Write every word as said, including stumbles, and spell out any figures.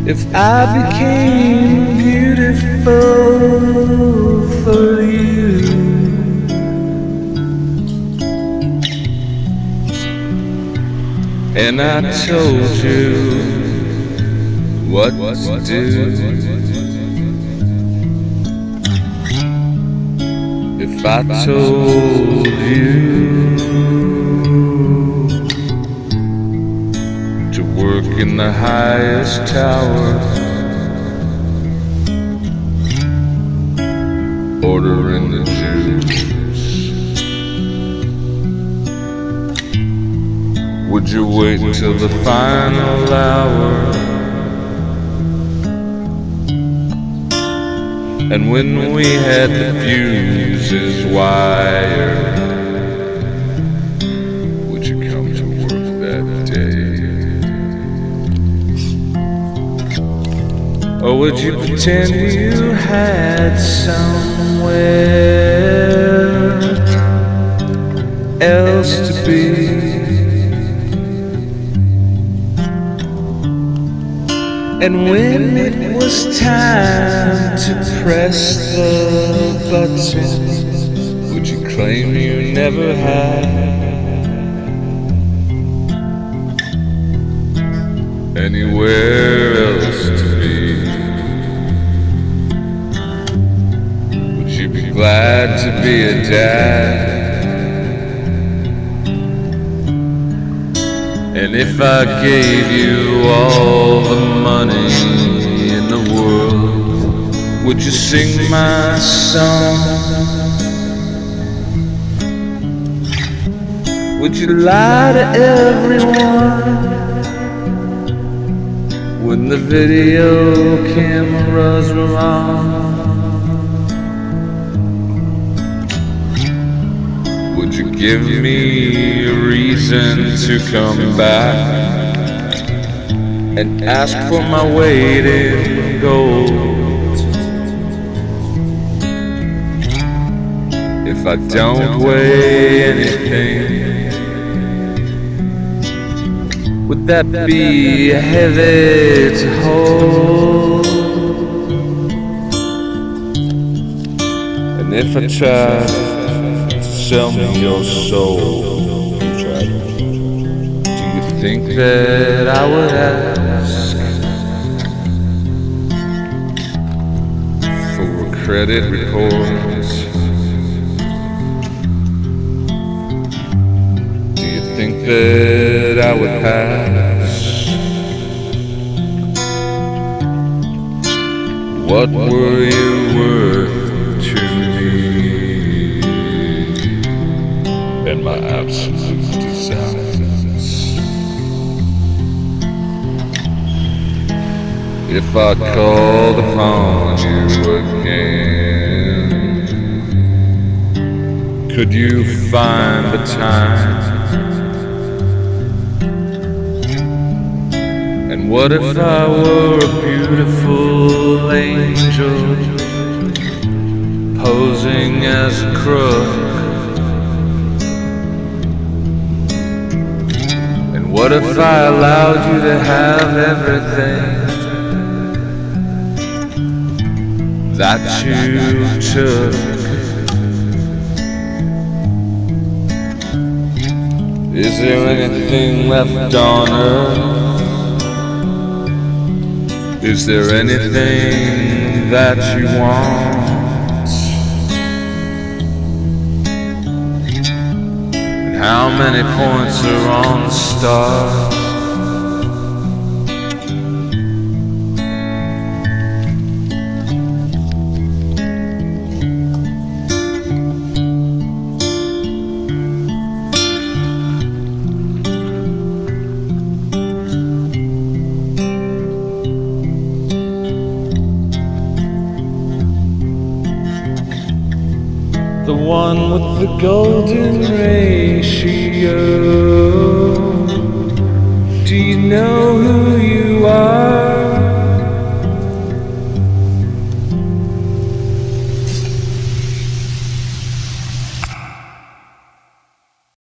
If I became beautiful for you, and I told you what to do, if I told you to work in the highest tower, ordering the juice, would you wait till the final hour? And when we had the fuses wired, would you come to work that day? Or would you pretend you had somewhere else to be? And when it was time to press the button, would you claim you never had anywhere else to be? Would you be glad to be a dad? And if I gave you all the money in the world, would you sing my song? Would you lie to everyone when the video cameras were on? Would you give me a reason to come back and ask for my weight in gold? If I don't weigh anything, would that be heavy to hold? And if I tried, sell me your soul, do you think that I would ask for a credit report? Do you think that I would pass? What were you worth to me? And my absolute desires. If I called upon you again, could you find the time? And what if I were a beautiful angel posing as a crook? What if I allowed you to have everything that you took? Is there anything left on earth? Is there anything that you want? How many points are on the star? The one with the golden ratio. Do you know who you are?